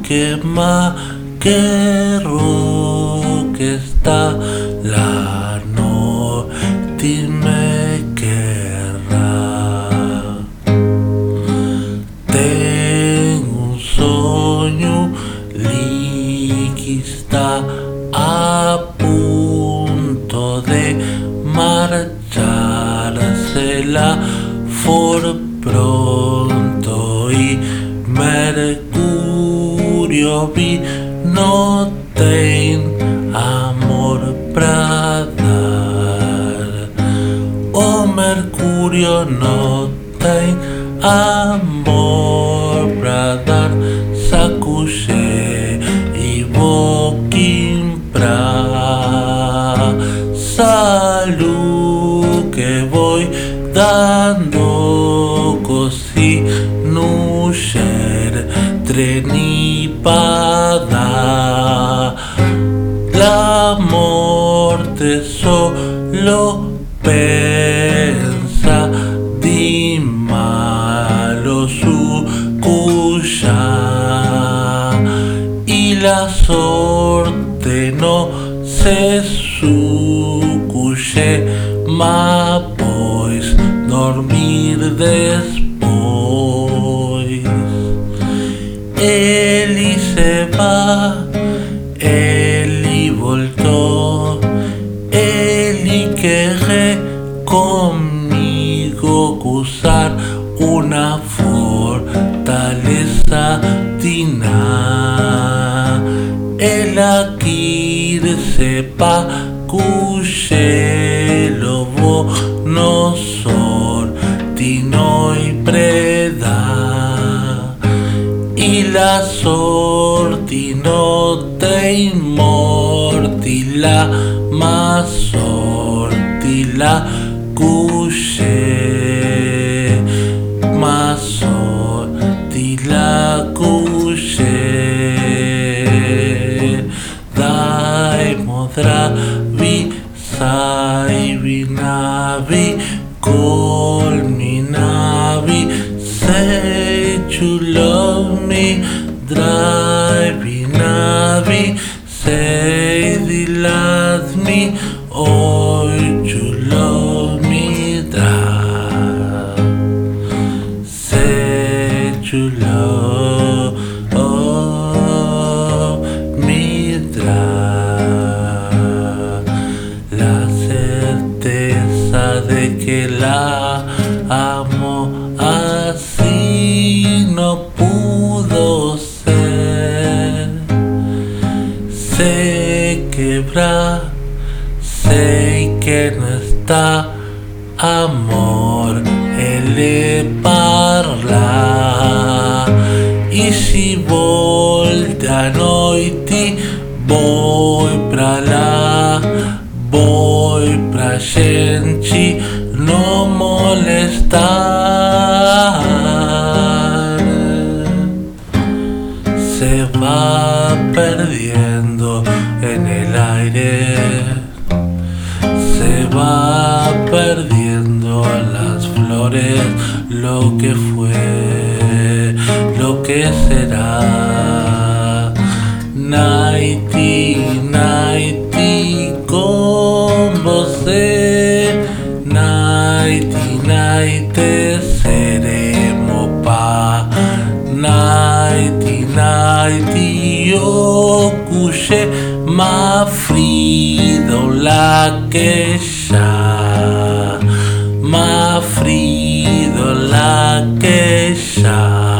que más quiero que está la noche me querrá. Tengo un sueño que está a punto de marchársela por pronto y Mercurio vi no ten amor para dar. Oh Mercurio no ten amor para dar. Sacuye y boquín pra salud que voy dando così nuyer trenipada. La muerte solo pensa di malo su cuya y la sorte no se sucuye ma pues dormir después. Eli se va, Eli voltó, Eli quiere conmigo cruzar una fortaleza tina. El aquí sepa cuye lobo no sortino y preda y la sorti no te inmortila ma sortila cuye ma sortila cuye dai modra vi sai vinavi call me navi say you love me drive navi say the love me oh you love me drive say you love me drive. La certeza de que la amo así no pudo ser. Se quebra, sé que no está amor, él parla. Y si volta noite, voy pra lá, voy pra gente no molestar. Se va perdiendo en el aire, se va perdiendo las flores, lo que fue, lo que será. Nighty, nighty con você, nighty, nighty seremos pa. Nighty, nighty yo cuché ma frido la que ya, ma frido la que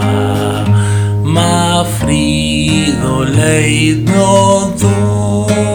ya, ma frido lei no du.